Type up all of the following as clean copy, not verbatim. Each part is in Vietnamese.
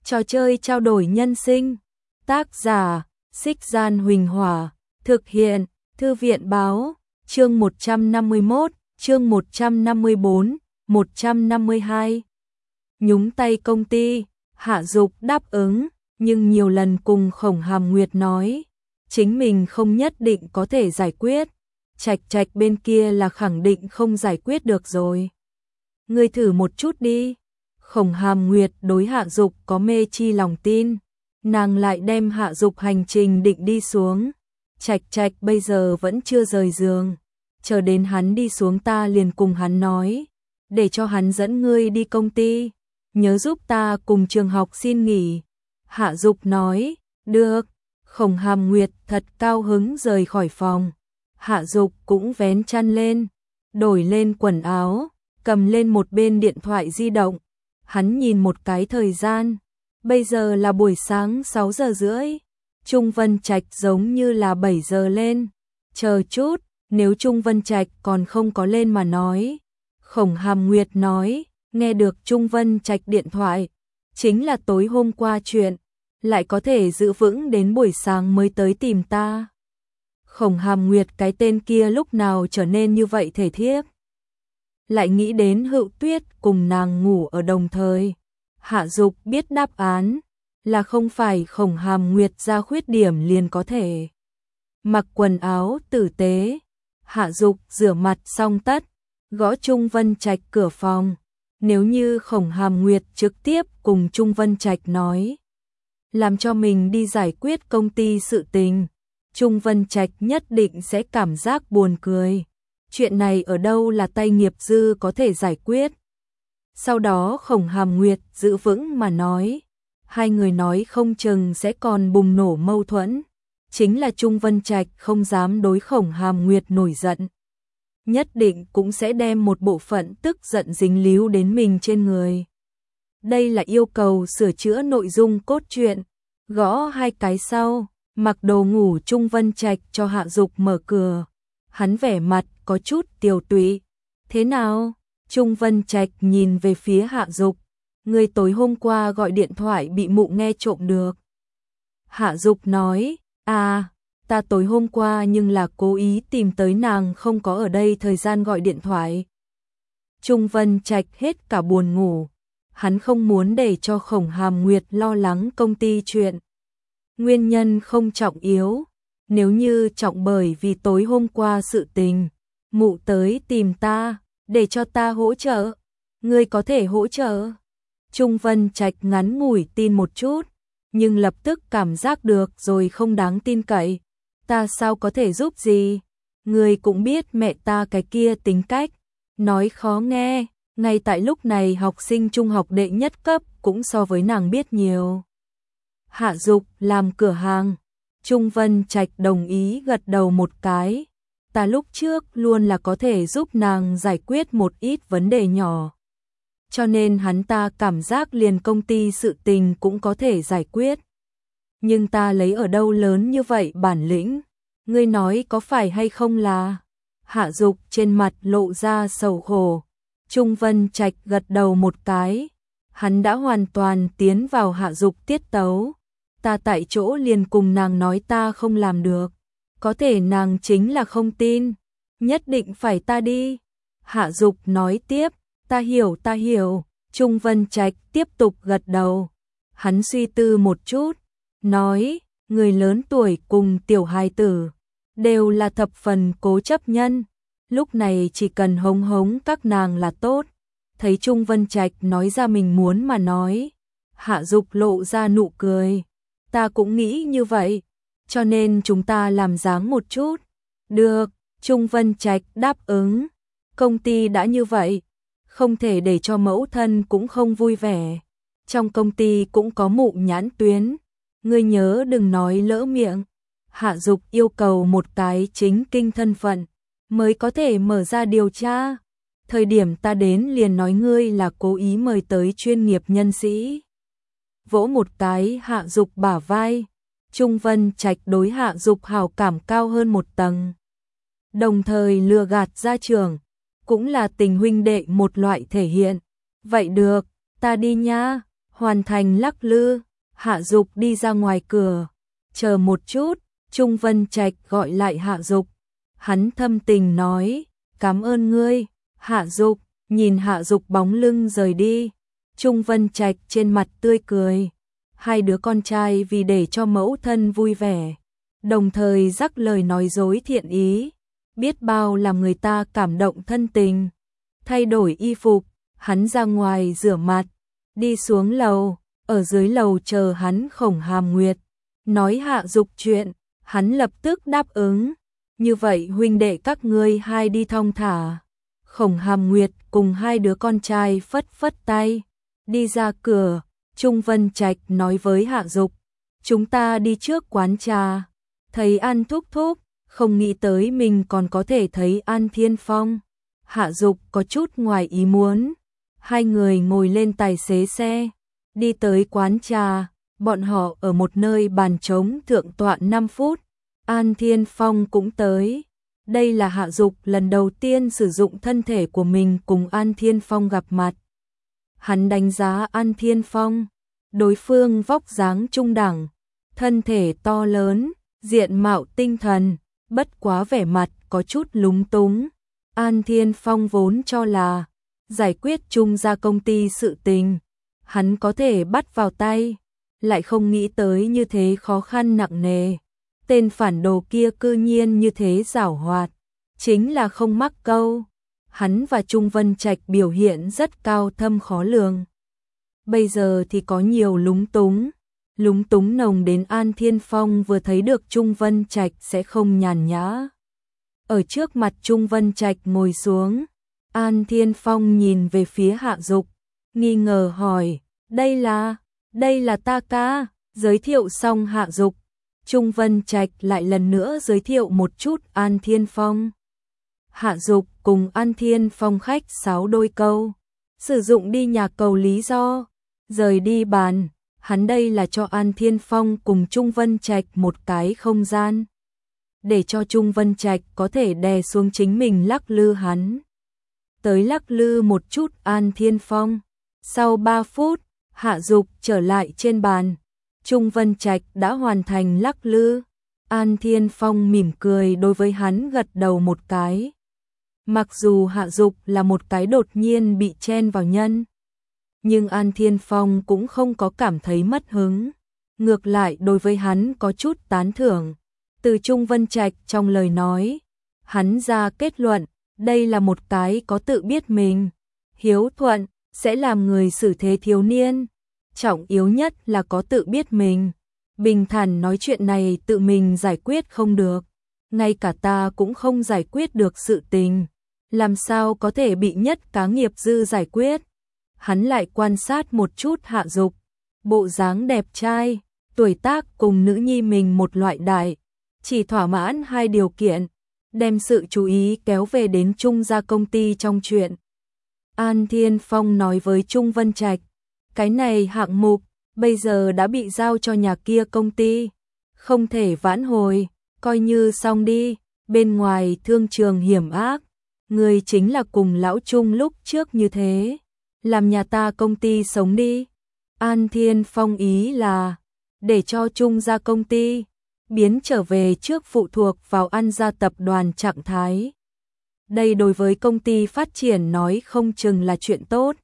Trò chơi trao đổi nhân sinh. Tác giả: Xích Gian Huỳnh Hỏa. Thực hiện: Thư viện báo. Chương 151, chương 154, 152. Nhúng tay công ty, Hạ Dục đáp ứng, nhưng nhiều lần cùng Khổng Hàm Nguyệt nói, chính mình không nhất định có thể giải quyết. Trạch Trạch bên kia là khẳng định không giải quyết được rồi. Ngươi thử một chút đi. Khổng Hàm Nguyệt đối Hạ Dục có mê chi lòng tin, nàng lại đem Hạ Dục hành trình định đi xuống. Trạch Trạch bây giờ vẫn chưa rời giường, chờ đến hắn đi xuống ta liền cùng hắn nói, để cho hắn dẫn ngươi đi công ty, nhớ giúp ta cùng trường học xin nghỉ. Hạ Dục nói, được. Khổng Hàm Nguyệt thật cao hứng rời khỏi phòng. Hạ Dục cũng vén chăn lên, đổi lên quần áo, cầm lên một bên điện thoại di động. Hắn nhìn một cái thời gian, bây giờ là buổi sáng 6 giờ rưỡi. Trung Vân Trạch giống như là 7 giờ lên. Chờ chút, nếu Trung Vân Trạch còn không có lên mà nói. Khổng Hàm Nguyệt nói, nghe được Trung Vân Trạch điện thoại, chính là tối hôm qua chuyện, lại có thể giữ vững đến buổi sáng mới tới tìm ta. Khổng Hàm Nguyệt cái tên kia lúc nào trở nên như vậy thể thiếp. Lại nghĩ đến Hựu Tuyết cùng nàng ngủ ở đồng thời. Hạ Dục biết đáp án là không phải Khổng Hàm Nguyệt ra khuyết điểm liền có thể. Mặc quần áo tử tế, Hạ Dục rửa mặt xong tất, gõ Trung Vân Trạch cửa phòng. Nếu như Khổng Hàm Nguyệt trực tiếp cùng Trung Vân Trạch nói, làm cho mình đi giải quyết công ty sự tình, Trung Vân Trạch nhất định sẽ cảm giác buồn cười. Chuyện này ở đâu là tay nghiệp dư có thể giải quyết. Sau đó Khổng Hàm Nguyệt giữ vững mà nói, hai người nói không chừng sẽ còn bùng nổ mâu thuẫn. Chính là Trung Vân Trạch không dám đối Khổng Hàm Nguyệt nổi giận, nhất định cũng sẽ đem một bộ phận tức giận dính líu đến mình trên người. Đây là yêu cầu sửa chữa nội dung cốt truyện. Gõ hai cái sau, mặc đồ ngủ Trung Vân Trạch cho Hạ Dục mở cửa. Hắn vẻ mặt có chút tiều tụy. Thế nào? Trung Vân Trạch nhìn về phía Hạ Dục. Người tối hôm qua gọi điện thoại bị mụ nghe trộm được. Hạ Dục nói, ta tối hôm qua nhưng là cố ý tìm tới nàng không có ở đây thời gian gọi điện thoại. Trung Vân Trạch hết cả buồn ngủ. Hắn không muốn để cho Khổng Hàm Nguyệt lo lắng công ty chuyện. Nguyên nhân không trọng yếu. Nếu như trọng bởi vì tối hôm qua sự tình, mụ tới tìm ta, để cho ta hỗ trợ. Ngươi có thể hỗ trợ. Trung Vân Trạch ngắn ngủi tin một chút, nhưng lập tức cảm giác được rồi không đáng tin cậy. Ta sao có thể giúp gì? Ngươi cũng biết mẹ ta cái kia tính cách, nói khó nghe. Ngay tại lúc này học sinh trung học đệ nhất cấp cũng so với nàng biết nhiều. Hạ Dục làm cửa hàng. Trung Vân Trạch đồng ý gật đầu một cái. Ta lúc trước luôn là có thể giúp nàng giải quyết một ít vấn đề nhỏ. Cho nên hắn ta cảm giác liền công ty sự tình cũng có thể giải quyết. Nhưng ta lấy ở đâu lớn như vậy bản lĩnh? Ngươi nói có phải hay không là? Hạ Dục trên mặt lộ ra sầu khổ. Trung Vân Trạch gật đầu một cái. Hắn đã hoàn toàn tiến vào Hạ Dục tiết tấu. Ta tại chỗ liền cùng nàng nói ta không làm được. Có thể nàng chính là không tin. Nhất định phải ta đi. Hạ Dục nói tiếp. Ta hiểu. Trung Vân Trạch tiếp tục gật đầu. Hắn suy tư một chút. Nói, người lớn tuổi cùng tiểu hài tử đều là thập phần cố chấp nhân. Lúc này chỉ cần hống hống các nàng là tốt. Thấy Trung Vân Trạch nói ra mình muốn mà nói. Hạ Dục lộ ra nụ cười. Ta cũng nghĩ như vậy. Cho nên chúng ta làm dáng một chút. Được, Trung Vân Trạch đáp ứng. Công ty đã như vậy, không thể để cho mẫu thân cũng không vui vẻ. Trong công ty cũng có mụ nhãn tuyến. Ngươi nhớ đừng nói lỡ miệng. Hạ Dục yêu cầu một cái chính kinh thân phận mới có thể mở ra điều tra. Thời điểm ta đến liền nói ngươi là cố ý mời tới chuyên nghiệp nhân sĩ. Vỗ một cái Hạ Dục bả vai. Trung Vân Trạch đối Hạ Dục hảo cảm cao hơn một tầng. Đồng thời lừa gạt gia trưởng, cũng là tình huynh đệ một loại thể hiện. Vậy được, ta đi nha. Hoàn thành lắc lư, Hạ Dục đi ra ngoài cửa. Chờ một chút, Trung Vân Trạch gọi lại Hạ Dục. Hắn thâm tình nói, cảm ơn ngươi. Hạ Dục nhìn Hạ Dục bóng lưng rời đi. Trung Vân Trạch trên mặt tươi cười. Hai đứa con trai vì để cho mẫu thân vui vẻ, đồng thời rắc lời nói dối thiện ý, biết bao làm người ta cảm động thân tình. Thay đổi y phục, hắn ra ngoài rửa mặt, đi xuống lầu, ở dưới lầu chờ hắn Khổng Hàm Nguyệt. Nói Hạ Dục chuyện, hắn lập tức đáp ứng. Như vậy huynh đệ các ngươi hai đi thong thả. Khổng Hàm Nguyệt cùng hai đứa con trai phất phất tay, đi ra cửa. Trung Vân Trạch nói với Hạ Dục, chúng ta đi trước quán trà. Thấy An thúc thúc, không nghĩ tới mình còn có thể thấy An Thiên Phong. Hạ Dục có chút ngoài ý muốn. Hai người ngồi lên tài xế xe, đi tới quán trà. Bọn họ ở một nơi bàn trống thượng tọa 5 phút. An Thiên Phong cũng tới. Đây là Hạ Dục lần đầu tiên sử dụng thân thể của mình cùng An Thiên Phong gặp mặt. Hắn đánh giá An Thiên Phong, đối phương vóc dáng trung đẳng, thân thể to lớn, diện mạo tinh thần, bất quá vẻ mặt có chút lúng túng. An Thiên Phong vốn cho là giải quyết Trung gia công ty sự tình, hắn có thể bắt vào tay, lại không nghĩ tới như thế khó khăn nặng nề. Tên phản đồ kia cư nhiên như thế giảo hoạt, chính là không mắc câu. Hắn và Trung Vân Trạch biểu hiện rất cao thâm khó lường. Bây giờ thì có nhiều lúng túng nồng đến An Thiên Phong vừa thấy được Trung Vân Trạch sẽ không nhàn nhã. Ở trước mặt Trung Vân Trạch ngồi xuống, An Thiên Phong nhìn về phía Hạ Dục, nghi ngờ hỏi, đây là ta ca. Giới thiệu xong Hạ Dục, Trung Vân Trạch lại lần nữa giới thiệu một chút An Thiên Phong. Hạ Dục cùng An Thiên Phong khách sáo đôi câu, sử dụng đi nhà cầu lý do, rời đi bàn. Hắn đây là cho An Thiên Phong cùng Trung Vân Trạch một cái không gian, để cho Trung Vân Trạch có thể đè xuống chính mình lắc lư hắn. Tới lắc lư một chút An Thiên Phong. Sau 3 phút, Hạ Dục trở lại trên bàn. Trung Vân Trạch đã hoàn thành lắc lư. An Thiên Phong mỉm cười đối với hắn gật đầu một cái. Mặc dù Hạ Dục là một cái đột nhiên bị chen vào nhân, nhưng An Thiên Phong cũng không có cảm thấy mất hứng. Ngược lại đối với hắn có chút tán thưởng. Từ Trung Vân Trạch trong lời nói, hắn ra kết luận, đây là một cái có tự biết mình, hiếu thuận, sẽ làm người xử thế thiếu niên. Trọng yếu nhất là có tự biết mình, bình thản nói chuyện này tự mình giải quyết không được, ngay cả ta cũng không giải quyết được sự tình, làm sao có thể bị nhất cá nghiệp dư giải quyết. Hắn lại quan sát một chút Hạ Dục, bộ dáng đẹp trai, tuổi tác cùng nữ nhi mình một loại đại, chỉ thỏa mãn 2 điều kiện, đem sự chú ý kéo về đến Trung gia công ty trong chuyện. An Thiên Phong nói với Trung Vân Trạch, cái này hạng mục bây giờ đã bị giao cho nhà kia công ty, không thể vãn hồi, coi như xong đi. Bên ngoài thương trường hiểm ác, người chính là cùng lão Trung lúc trước như thế, làm nhà ta công ty sống đi. An Thiên Phong ý là để cho Trung gia công ty biến trở về trước phụ thuộc vào An gia tập đoàn trạng thái. Đây đối với công ty phát triển nói không chừng là chuyện tốt,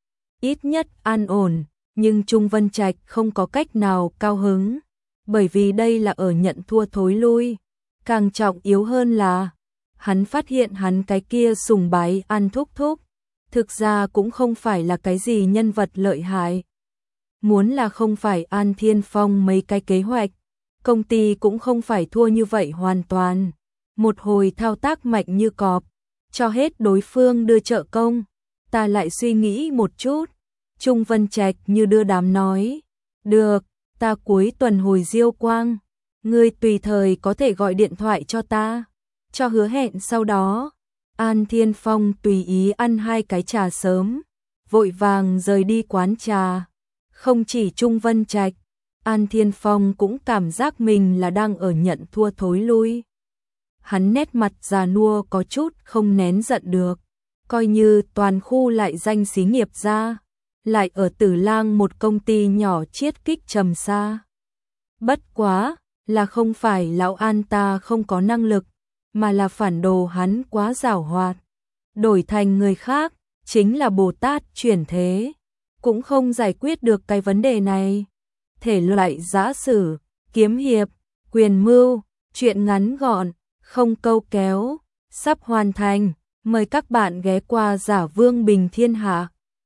ít nhất an ổn. Nhưng Trung Vân Trạch không có cách nào cao hứng, bởi vì đây là ở nhận thua thối lui. Càng trọng yếu hơn là, hắn phát hiện hắn cái kia sùng bái An thúc thúc, thực ra cũng không phải là cái gì nhân vật lợi hại. Muốn là không phải An Thiên Phong mấy cái kế hoạch, công ty cũng không phải thua như vậy hoàn toàn. Một hồi thao tác mạnh như cọp, cho hết đối phương đưa trợ công, ta lại suy nghĩ một chút. Trung Vân Trạch như đưa đám nói, được, ta cuối tuần hồi Diêu Quang, ngươi tùy thời có thể gọi điện thoại cho ta, cho hứa hẹn sau đó. An Thiên Phong tùy ý ăn 2 cái trà sớm, vội vàng rời đi quán trà. Không chỉ Trung Vân Trạch, An Thiên Phong cũng cảm giác mình là đang ở nhận thua thối lui. Hắn nét mặt già nua có chút không nén giận được, coi như toàn khu lại danh xí nghiệp ra, lại ở Tử Lang một công ty nhỏ chiết kích trầm xa. Bất quá, là không phải lão An ta không có năng lực, mà là phản đồ hắn quá giàu hoạt. Đổi thành người khác, chính là Bồ Tát chuyển thế, cũng không giải quyết được cái vấn đề này. Thể loại giã sử, kiếm hiệp, quyền mưu, truyện ngắn gọn, không câu kéo, sắp hoàn thành. Mời các bạn ghé qua Giả Vương Bình Thiên Hạ.